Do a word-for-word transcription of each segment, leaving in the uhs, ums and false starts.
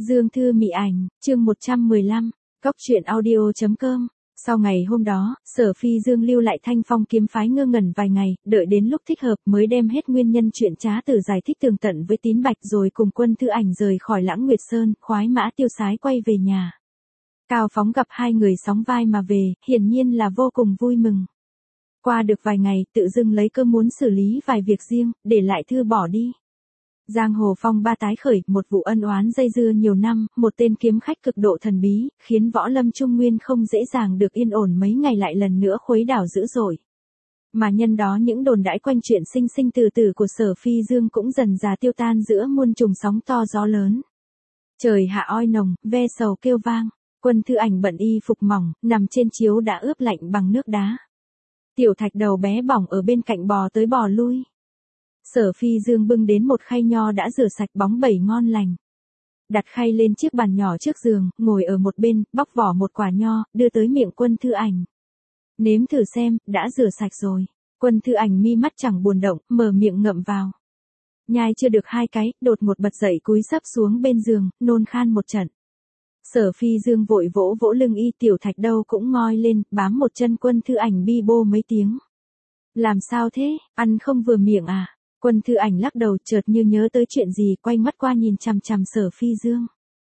Dương Thư Mị Ảnh, chương một trăm mười lăm, Cóc truyện audio chấm com. Sau ngày hôm đó, Sở Phi Dương lưu lại Thanh Phong kiếm phái ngơ ngẩn vài ngày, đợi đến lúc thích hợp mới đem hết nguyên nhân chuyện trá tử giải thích tường tận với Tín Bạch rồi cùng Quân Thư Ảnh rời khỏi Lãng Nguyệt Sơn, khoái mã tiêu sái quay về nhà. Cao Phóng gặp hai người sóng vai mà về, hiển nhiên là vô cùng vui mừng. Qua được vài ngày, tự dưng lấy cơ muốn xử lý vài việc riêng, để lại thư bỏ đi. Giang hồ phong ba tái khởi, một vụ ân oán dây dưa nhiều năm, một tên kiếm khách cực độ thần bí, khiến võ lâm Trung Nguyên không dễ dàng được yên ổn mấy ngày lại lần nữa khuấy đảo dữ dội. Mà nhân đó những đồn đãi quanh chuyện sinh sinh tử tử của Sở Phi Dương cũng dần dà tiêu tan giữa muôn trùng sóng to gió lớn. Trời hạ oi nồng, ve sầu kêu vang, Quân Thư Ảnh bận y phục mỏng, nằm trên chiếu đã ướp lạnh bằng nước đá. Tiểu Thạch đầu bé bỏng ở bên cạnh bò tới bò lui. Sở Phi Dương bưng đến một khay nho đã rửa sạch bóng bẩy ngon lành. Đặt khay lên chiếc bàn nhỏ trước giường, ngồi ở một bên, bóc vỏ một quả nho, đưa tới miệng Quân Thư Ảnh. Nếm thử xem, đã rửa sạch rồi. Quân Thư Ảnh mi mắt chẳng buồn động, mở miệng ngậm vào. Nhai chưa được hai cái, đột ngột bật dậy cúi sấp xuống bên giường, nôn khan một trận. Sở Phi Dương vội vỗ vỗ lưng y, Tiểu Thạch đâu cũng ngoi lên, bám một chân Quân Thư Ảnh bi bô mấy tiếng. Làm sao thế, ăn không vừa miệng à? Quân Thư Ảnh lắc đầu, chợt như nhớ tới chuyện gì, quay mắt qua nhìn chằm chằm Sở Phi Dương.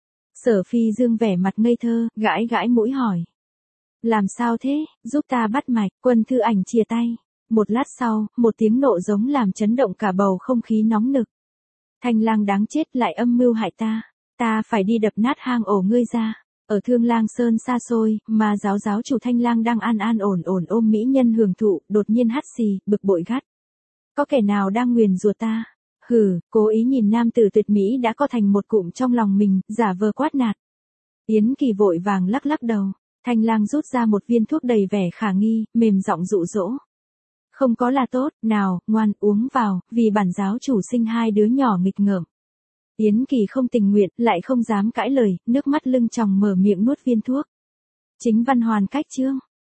Sở Phi Dương vẻ mặt ngây thơ, gãi gãi mũi hỏi. Làm sao thế, giúp ta bắt mạch. Quân Thư Ảnh chìa tay. Một lát sau, một tiếng nộ giống làm chấn động cả bầu không khí nóng nực. Thanh Lang đáng chết lại âm mưu hại ta. Ta phải đi đập nát hang ổ ngươi ra. Ở Thương Lang Sơn xa xôi, mà giáo giáo chủ Thanh Lang đang an an ổn ổn ôm mỹ nhân hưởng thụ, đột nhiên hắt xì, bực bội gắt. Có kẻ nào đang nguyền rủa ta? Hừ, cố ý nhìn nam tử tuyệt mỹ đã co thành một cụm trong lòng mình, giả vờ quát nạt. Yến Kỳ vội vàng lắc lắc đầu. Thanh Lang rút ra một viên thuốc đầy vẻ khả nghi, mềm giọng dụ dỗ. Không có là tốt, nào, ngoan, uống vào, vì bản giáo chủ sinh hai đứa nhỏ nghịch ngợm. Yến Kỳ không tình nguyện, lại không dám cãi lời, nước mắt lưng tròng mở miệng nuốt viên thuốc. Chính văn hoàn cách chương.